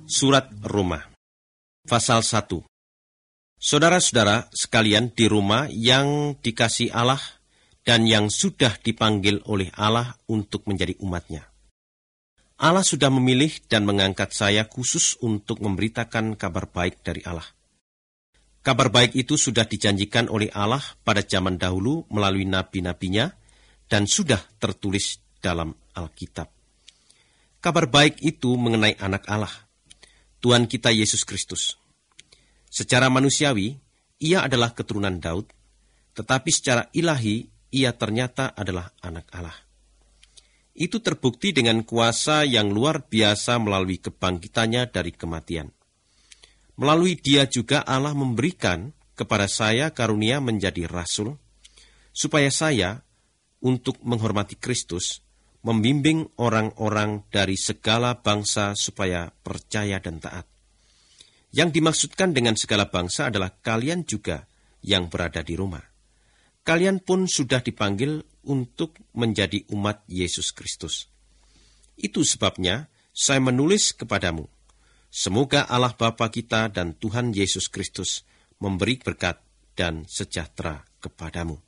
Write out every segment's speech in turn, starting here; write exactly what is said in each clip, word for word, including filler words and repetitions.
Surat Roma, pasal satu. Saudara-saudara sekalian di Roma yang dikasihi Allah dan yang sudah dipanggil oleh Allah untuk menjadi umat-Nya. Allah sudah memilih dan mengangkat saya khusus untuk memberitakan kabar baik dari Allah. Kabar baik itu sudah dijanjikan oleh Allah pada zaman dahulu melalui nabi-nabinya dan sudah tertulis dalam Alkitab. Kabar baik itu mengenai anak Allah, Tuhan kita Yesus Kristus. Secara manusiawi, ia adalah keturunan Daud, tetapi secara ilahi, ia ternyata adalah anak Allah. Itu terbukti dengan kuasa yang luar biasa melalui kebangkitannya dari kematian. Melalui dia juga Allah memberikan kepada saya karunia menjadi rasul, supaya saya, untuk menghormati Kristus, membimbing orang-orang dari segala bangsa supaya percaya dan taat. Yang dimaksudkan dengan segala bangsa adalah kalian juga yang berada di Roma. Kalian pun sudah dipanggil untuk menjadi umat Yesus Kristus. Itu sebabnya saya menulis kepadamu. Semoga Allah Bapa kita dan Tuhan Yesus Kristus memberi berkat dan sejahtera kepadamu.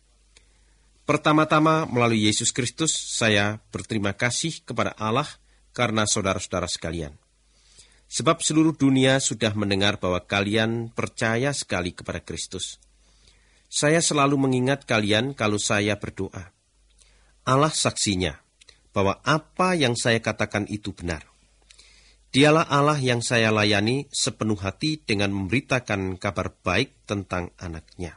Pertama-tama melalui Yesus Kristus saya berterima kasih kepada Allah karena saudara-saudara sekalian. Sebab seluruh dunia sudah mendengar bahwa kalian percaya sekali kepada Kristus. Saya selalu mengingat kalian kalau saya berdoa. Allah saksinya bahwa apa yang saya katakan itu benar. Dialah Allah yang saya layani sepenuh hati dengan memberitakan kabar baik tentang anak-Nya.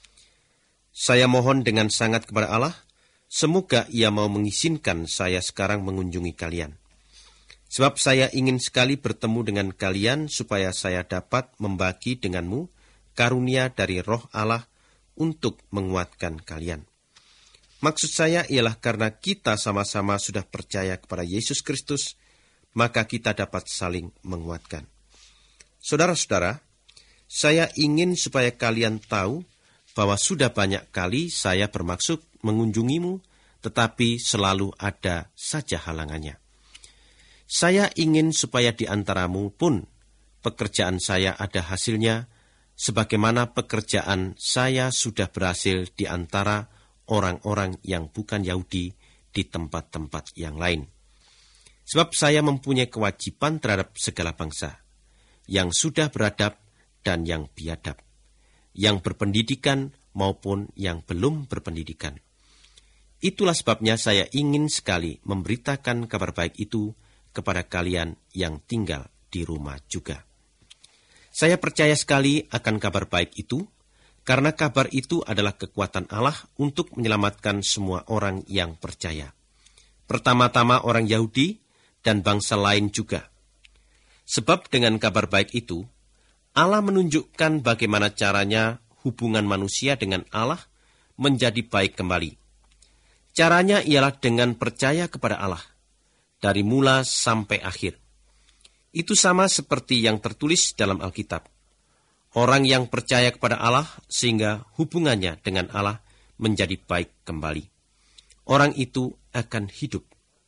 Saya mohon dengan sangat kepada Allah, semoga Ia mau mengizinkan saya sekarang mengunjungi kalian. Sebab saya ingin sekali bertemu dengan kalian supaya saya dapat membagi denganmu karunia dari Roh Allah untuk menguatkan kalian. Maksud saya ialah karena kita sama-sama sudah percaya kepada Yesus Kristus, maka kita dapat saling menguatkan. Saudara-saudara, saya ingin supaya kalian tahu bahwa sudah banyak kali saya bermaksud mengunjungimu, tetapi selalu ada saja halangannya. Saya ingin supaya di antaramu pun pekerjaan saya ada hasilnya, sebagaimana pekerjaan saya sudah berhasil di antara orang-orang yang bukan Yahudi di tempat-tempat yang lain. Sebab saya mempunyai kewajiban terhadap segala bangsa, yang sudah beradab dan yang biadab, yang berpendidikan maupun yang belum berpendidikan. Itulah sebabnya saya ingin sekali memberitakan kabar baik itu kepada kalian yang tinggal di rumah juga. Saya percaya sekali akan kabar baik itu, karena kabar itu adalah kekuatan Allah untuk menyelamatkan semua orang yang percaya. Pertama-tama orang Yahudi dan bangsa lain juga. Sebab dengan kabar baik itu, Allah menunjukkan bagaimana caranya hubungan manusia dengan Allah menjadi baik kembali. Caranya ialah dengan percaya kepada Allah, dari mula sampai akhir. Itu sama seperti yang tertulis dalam Alkitab. Orang yang percaya kepada Allah sehingga hubungannya dengan Allah menjadi baik kembali. Orang itu akan hidup.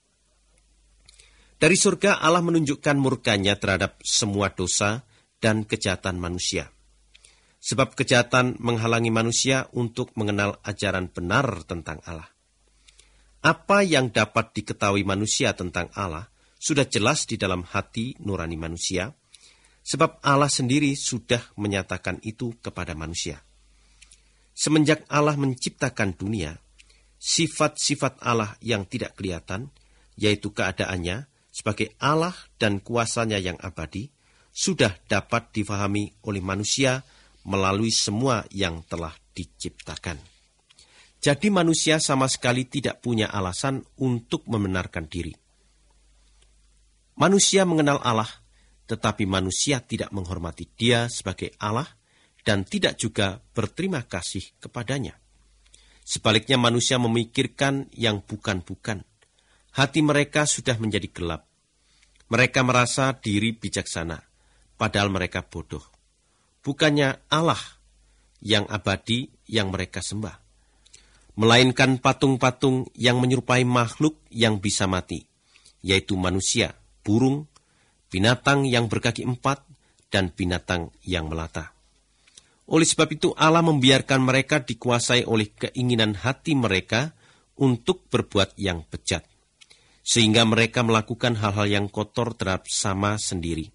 Dari surga Allah menunjukkan murkanya terhadap semua dosa dan kejahatan manusia. Sebab kejahatan menghalangi manusia untuk mengenal ajaran benar tentang Allah. Apa yang dapat diketahui manusia tentang Allah sudah jelas di dalam hati nurani manusia, sebab Allah sendiri sudah menyatakan itu kepada manusia. Semenjak Allah menciptakan dunia, sifat-sifat Allah yang tidak kelihatan, yaitu keadaannya sebagai Allah dan kuasanya yang abadi, sudah dapat difahami oleh manusia melalui semua yang telah diciptakan. Jadi manusia sama sekali tidak punya alasan untuk membenarkan diri. Manusia mengenal Allah, tetapi manusia tidak menghormati Dia sebagai Allah dan tidak juga berterima kasih kepadanya. Sebaliknya manusia memikirkan yang bukan-bukan. Hati mereka sudah menjadi gelap. Mereka merasa diri bijaksana, padahal mereka bodoh. Bukannya Allah yang abadi yang mereka sembah, melainkan patung-patung yang menyerupai makhluk yang bisa mati, yaitu manusia, burung, binatang yang berkaki empat, dan binatang yang melata. Oleh sebab itu Allah membiarkan mereka dikuasai oleh keinginan hati mereka untuk berbuat yang bejat, sehingga mereka melakukan hal-hal yang kotor terhadap sama sendiri.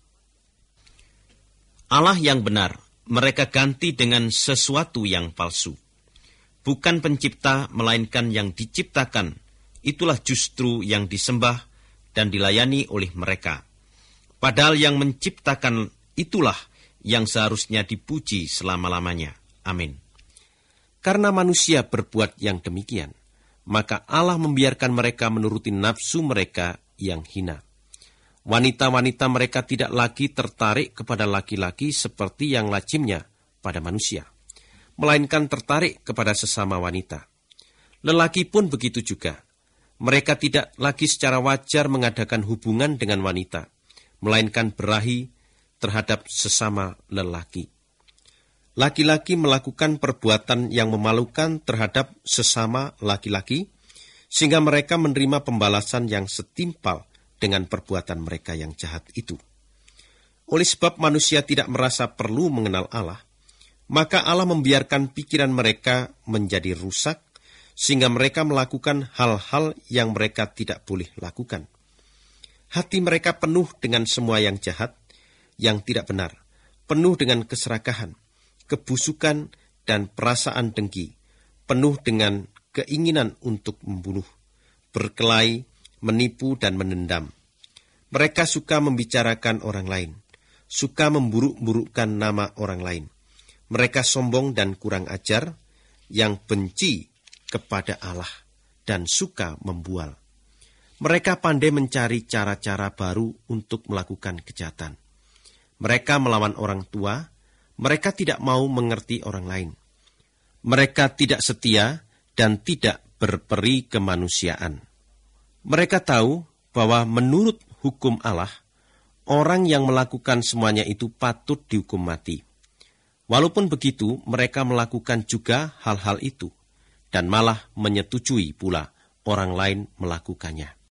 Allah yang benar, mereka ganti dengan sesuatu yang palsu. Bukan pencipta, melainkan yang diciptakan, itulah justru yang disembah dan dilayani oleh mereka. Padahal yang menciptakan itulah yang seharusnya dipuji selama-lamanya. Amin. Karena manusia berbuat yang demikian, maka Allah membiarkan mereka menuruti nafsu mereka yang hina. Wanita-wanita mereka tidak lagi tertarik kepada laki-laki seperti yang lazimnya pada manusia, melainkan tertarik kepada sesama wanita. Lelaki pun begitu juga. Mereka tidak lagi secara wajar mengadakan hubungan dengan wanita, melainkan berahi terhadap sesama lelaki. Laki-laki melakukan perbuatan yang memalukan terhadap sesama laki-laki, sehingga mereka menerima pembalasan yang setimpal dengan perbuatan mereka yang jahat itu. Oleh sebab manusia tidak merasa perlu mengenal Allah, maka Allah membiarkan pikiran mereka menjadi rusak, sehingga mereka melakukan hal-hal yang mereka tidak boleh lakukan. Hati mereka penuh dengan semua yang jahat, yang tidak benar, penuh dengan keserakahan, kebusukan, dan perasaan dengki, penuh dengan keinginan untuk membunuh, berkelahi, menipu, dan menendam. Mereka suka membicarakan orang lain, suka memburuk-burukkan nama orang lain. Mereka sombong dan kurang ajar, yang benci kepada Allah, dan suka membual. Mereka pandai mencari cara-cara baru untuk melakukan kejahatan. Mereka melawan orang tua, mereka tidak mau mengerti orang lain. Mereka tidak setia dan tidak berperi kemanusiaan. Mereka tahu bahwa menurut hukum Allah, orang yang melakukan semuanya itu patut dihukum mati. Walaupun begitu, mereka melakukan juga hal-hal itu, dan malah menyetujui pula orang lain melakukannya.